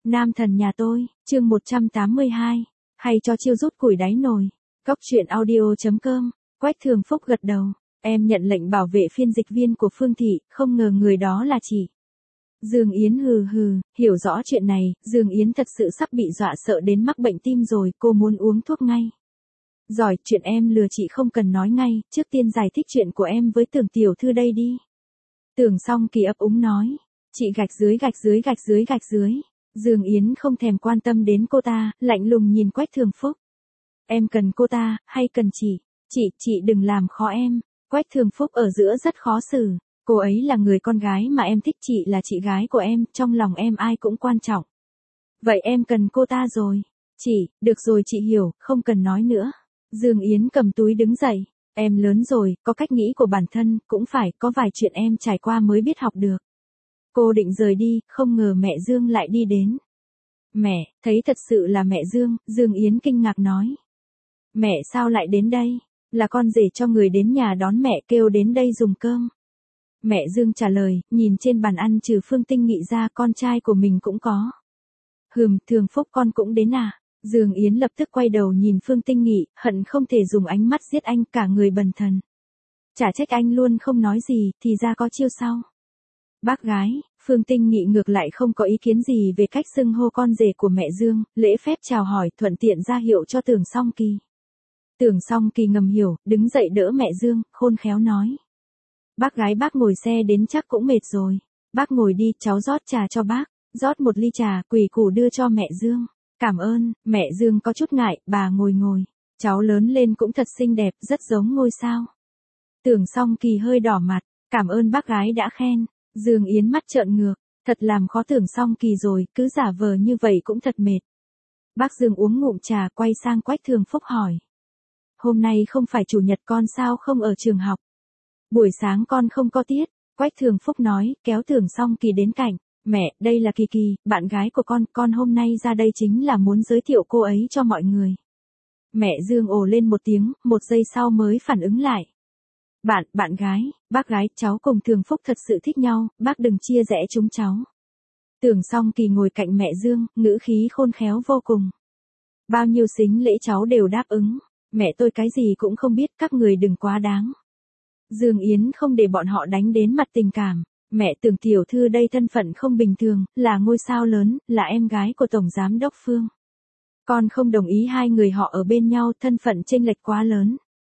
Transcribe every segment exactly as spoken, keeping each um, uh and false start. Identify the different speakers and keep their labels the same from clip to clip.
Speaker 1: Nam thần nhà tôi, chương một trăm tám mươi hai, hay cho chiêu rút củi đáy nồi. Cóc truyện audio chấm com, Quách Thường Phúc gật đầu, em nhận lệnh bảo vệ phiên dịch viên của Phương Thị, không ngờ người đó là chị. Dương Yến hừ hừ, hiểu rõ chuyện này, Dương Yến thật sự sắp bị dọa sợ đến mắc bệnh tim rồi, cô muốn uống thuốc ngay. Giỏi, chuyện em lừa chị không cần nói ngay, trước tiên giải thích chuyện của em với Tưởng tiểu thư đây đi. Tưởng Song Kỳ ấp úng nói, chị gạch dưới gạch dưới gạch dưới gạch dưới. Dương Yến không thèm quan tâm đến cô ta, lạnh lùng nhìn Quách Thường Phúc. Em cần cô ta, hay cần chị? Chị, chị đừng làm khó em. Quách Thường Phúc ở giữa rất khó xử. Cô ấy là người con gái mà em thích, chị là chị gái của em, trong lòng em ai cũng quan trọng. Vậy em cần cô ta rồi. Chị, được rồi chị hiểu, không cần nói nữa. Dương Yến cầm túi đứng dậy. Em lớn rồi, có cách nghĩ của bản thân, cũng phải, có vài chuyện em trải qua mới biết học được. Cô định rời đi, không ngờ mẹ Dương lại đi đến. Mẹ, thấy thật sự là mẹ Dương, Dương Yến kinh ngạc nói. Mẹ sao lại đến đây? Là con rể cho người đến nhà đón mẹ kêu đến đây dùng cơm. Mẹ Dương trả lời, nhìn trên bàn ăn trừ Phương Tinh Nghị ra con trai của mình cũng có. Hừm, Thường Phúc con cũng đến à? Dương Yến lập tức quay đầu nhìn Phương Tinh Nghị, hận không thể dùng ánh mắt giết anh, cả người bần thần. Chả trách anh luôn không nói gì, thì ra có chiêu sau. Bác gái, Phương Tinh Nghị ngược lại không có ý kiến gì về cách xưng hô con rể của mẹ Dương, lễ phép chào hỏi, thuận tiện ra hiệu cho Tưởng Song Kỳ. Tưởng Song Kỳ ngầm hiểu, đứng dậy đỡ mẹ Dương, khôn khéo nói. Bác gái bác ngồi xe đến chắc cũng mệt rồi. Bác ngồi đi, cháu rót trà cho bác. Rót một ly trà, quỳ củ đưa cho mẹ Dương. Cảm ơn, mẹ Dương có chút ngại, bà ngồi ngồi. Cháu lớn lên cũng thật xinh đẹp, rất giống ngôi sao. Tưởng Song Kỳ hơi đỏ mặt, cảm ơn bác gái đã khen. Dương Yến mắt trợn ngược, thật làm khó Tưởng Song Kỳ rồi, cứ giả vờ như vậy cũng thật mệt. Bác Dương uống ngụm trà, quay sang Quách Thường Phúc hỏi. Hôm nay không phải chủ nhật con sao không ở trường học? Buổi sáng con không có tiết, Quách Thường Phúc nói, kéo Tưởng Song Kỳ đến cạnh. Mẹ, đây là Kỳ Kỳ, bạn gái của con, con hôm nay ra đây chính là muốn giới thiệu cô ấy cho mọi người. Mẹ Dương ồ lên một tiếng, một giây sau mới phản ứng lại. Bạn, bạn gái, bác gái, cháu cùng Thường Phúc thật sự thích nhau, bác đừng chia rẽ chúng cháu. Tưởng Song Kỳ ngồi cạnh mẹ Dương, ngữ khí khôn khéo vô cùng. Bao nhiêu sính lễ cháu đều đáp ứng, mẹ tôi cái gì cũng không biết, các người đừng quá đáng. Dương Yến không để bọn họ đánh đến mặt tình cảm, mẹ Tưởng tiểu thư đây thân phận không bình thường, là ngôi sao lớn, là em gái của Tổng Giám Đốc Phương. Con không đồng ý hai người họ ở bên nhau, thân phận chênh lệch quá lớn.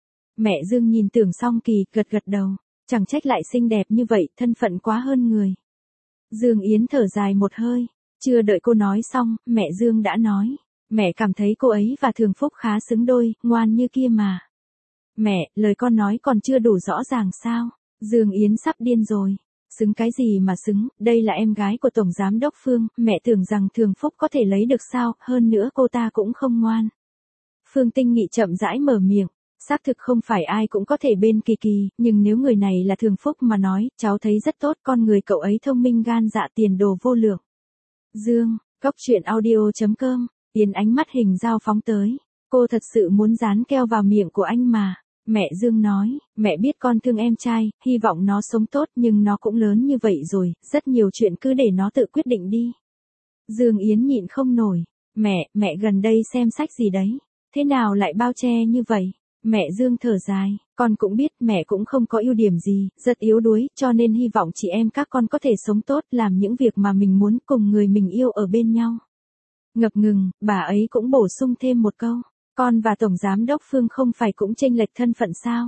Speaker 1: Mẹ Dương nhìn Tưởng Song Kỳ, gật gật đầu, chẳng trách lại xinh đẹp như vậy, thân phận quá hơn người. Dương Yến thở dài một hơi, chưa đợi cô nói xong, mẹ Dương đã nói, mẹ cảm thấy cô ấy và Thường Phúc khá xứng đôi, ngoan như kia mà. Mẹ, lời con nói còn chưa đủ rõ ràng sao? Dương Yến sắp điên rồi. Xứng cái gì mà xứng, đây là em gái của Tổng Giám Đốc Phương, mẹ tưởng rằng Thường Phúc có thể lấy được sao, hơn nữa cô ta cũng không ngoan. Phương Tinh Nghị chậm rãi mở miệng. Xác thực không phải ai cũng có thể bên Kỳ Kỳ, nhưng nếu người này là Thường Phúc mà nói, cháu thấy rất tốt, con người cậu ấy thông minh gan dạ tiền đồ vô lượng. Dương, Cóc truyện audio chấm com, Yến ánh mắt hình dao phóng tới. Cô thật sự muốn dán keo vào miệng của anh mà. Mẹ Dương nói, mẹ biết con thương em trai, hy vọng nó sống tốt nhưng nó cũng lớn như vậy rồi, rất nhiều chuyện cứ để nó tự quyết định đi. Dương Yến nhịn không nổi. Mẹ, mẹ gần đây xem sách gì đấy? Thế nào lại bao che như vậy? Mẹ Dương thở dài, con cũng biết mẹ cũng không có ưu điểm gì, rất yếu đuối, cho nên hy vọng chị em các con có thể sống tốt, làm những việc mà mình muốn, cùng người mình yêu ở bên nhau. Ngập ngừng, bà ấy cũng bổ sung thêm một câu, con và Tổng Giám Đốc Phương không phải cũng chênh lệch thân phận sao?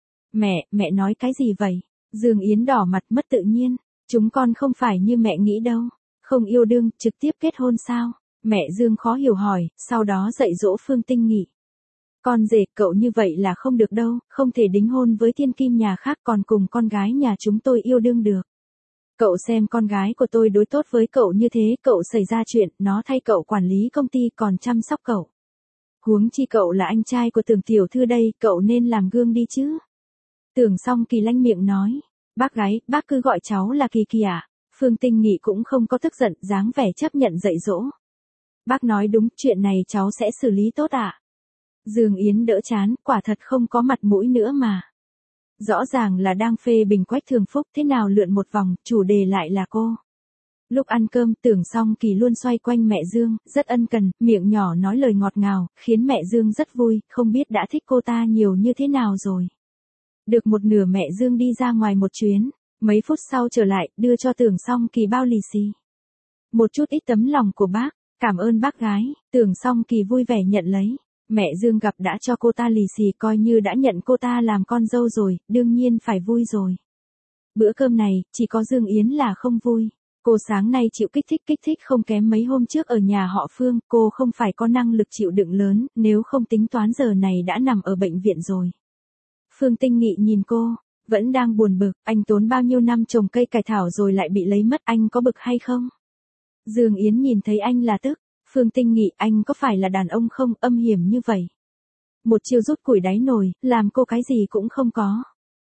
Speaker 1: Mẹ, mẹ nói cái gì vậy? Dương Yến đỏ mặt mất tự nhiên, chúng con không phải như mẹ nghĩ đâu, không yêu đương, trực tiếp kết hôn sao? Mẹ Dương khó hiểu hỏi, sau đó dạy dỗ Phương Tinh Nghị. Con rể, cậu như vậy là không được đâu, không thể đính hôn với thiên kim nhà khác còn cùng con gái nhà chúng tôi yêu đương được. Cậu xem con gái của tôi đối tốt với cậu như thế, cậu xảy ra chuyện, nó thay cậu quản lý công ty còn chăm sóc cậu. Huống chi cậu là anh trai của Tưởng tiểu thư đây, cậu nên làm gương đi chứ. Tưởng Song Kỳ lanh miệng nói, bác gái, bác cứ gọi cháu là Kỳ Kỳ à? Phương Tinh Nghị cũng không có tức giận, dáng vẻ chấp nhận dạy dỗ. Bác nói đúng, chuyện này cháu sẽ xử lý tốt ạ. À? Dương Yến đỡ chán, quả thật không có mặt mũi nữa mà. Rõ ràng là đang phê bình Quách Thường Phúc, thế nào lượn một vòng, chủ đề lại là cô. Lúc ăn cơm, Tưởng Song Kỳ luôn xoay quanh mẹ Dương, rất ân cần, miệng nhỏ nói lời ngọt ngào, khiến mẹ Dương rất vui, không biết đã thích cô ta nhiều như thế nào rồi. Được một nửa mẹ Dương đi ra ngoài một chuyến, mấy phút sau trở lại, đưa cho Tưởng Song Kỳ bao lì xì. Một chút ít tấm lòng của bác, cảm ơn bác gái, Tưởng Song Kỳ vui vẻ nhận lấy. Mẹ Dương gặp đã cho cô ta lì xì coi như đã nhận cô ta làm con dâu rồi, đương nhiên phải vui rồi. Bữa cơm này, chỉ có Dương Yến là không vui. Cô sáng nay chịu kích thích kích thích không kém mấy hôm trước ở nhà họ Phương, cô không phải có năng lực chịu đựng lớn, nếu không tính toán giờ này đã nằm ở bệnh viện rồi. Phương Tinh Nghị nhìn cô, vẫn đang buồn bực, anh tốn bao nhiêu năm trồng cây cải thảo rồi lại bị lấy mất, anh có bực hay không? Dương Yến nhìn thấy anh là tức, Phương Tinh Nghị, anh có phải là đàn ông không, âm hiểm như vậy? Một chiêu rút củi đáy nồi, làm cô cái gì cũng không có.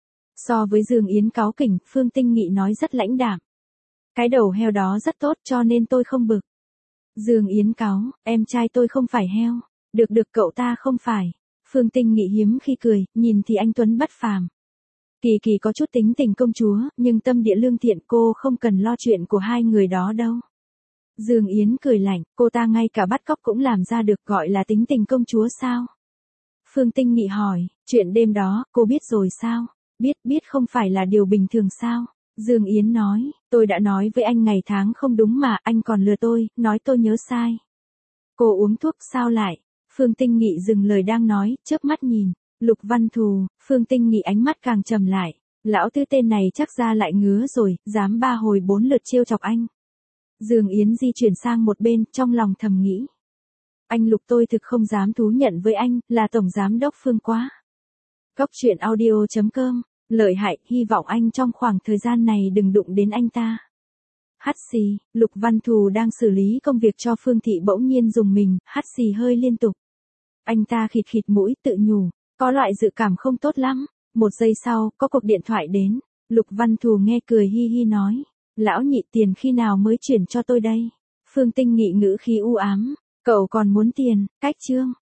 Speaker 1: So với Dương Yến cáu kỉnh, Phương Tinh Nghị nói rất lãnh đạm. Cái đầu heo đó rất tốt cho nên tôi không bực. Dương Yến cáu, em trai tôi không phải heo. Được được cậu ta không phải. Phương Tinh Nghị hiếm khi cười, nhìn thì anh Tuấn bất phàm. Kỳ Kỳ có chút tính tình công chúa, nhưng tâm địa lương thiện, cô không cần lo chuyện của hai người đó đâu. Dương Yến cười lạnh, cô ta ngay cả bắt cóc cũng làm ra được, gọi là tính tình công chúa sao? Phương Tinh Nghị hỏi, chuyện đêm đó, cô biết rồi sao? Biết, biết không phải là điều bình thường sao? Dương Yến nói, tôi đã nói với anh ngày tháng không đúng mà, anh còn lừa tôi, nói tôi nhớ sai. Cô uống thuốc sao lại? Phương Tinh Nghị dừng lời đang nói, chớp mắt nhìn. Lục Văn Thù, Phương Tinh Nghị ánh mắt càng trầm lại. Lão tư tên này chắc ra lại ngứa rồi, dám ba hồi bốn lượt trêu chọc anh. Dương Yến di chuyển sang một bên, trong lòng thầm nghĩ. Anh Lục tôi thực không dám thú nhận với anh, là Tổng Giám đốc Phương quá. Cóc truyện audio chấm com, lợi hại, hy vọng anh trong khoảng thời gian này đừng đụng đến anh ta. Hắt xì, Lục Văn Thù đang xử lý công việc cho Phương Thị bỗng nhiên dùng mình, hắt xì hơi liên tục. Anh ta khịt khịt mũi tự nhủ, có loại dự cảm không tốt lắm. Một giây sau, có cuộc điện thoại đến. Lục Văn Thù nghe cười hi hi nói. Lão Nhị, tiền khi nào mới chuyển cho tôi đây? Phương Tinh Nghị ngữ khí u ám. Cậu còn muốn tiền, cách chương.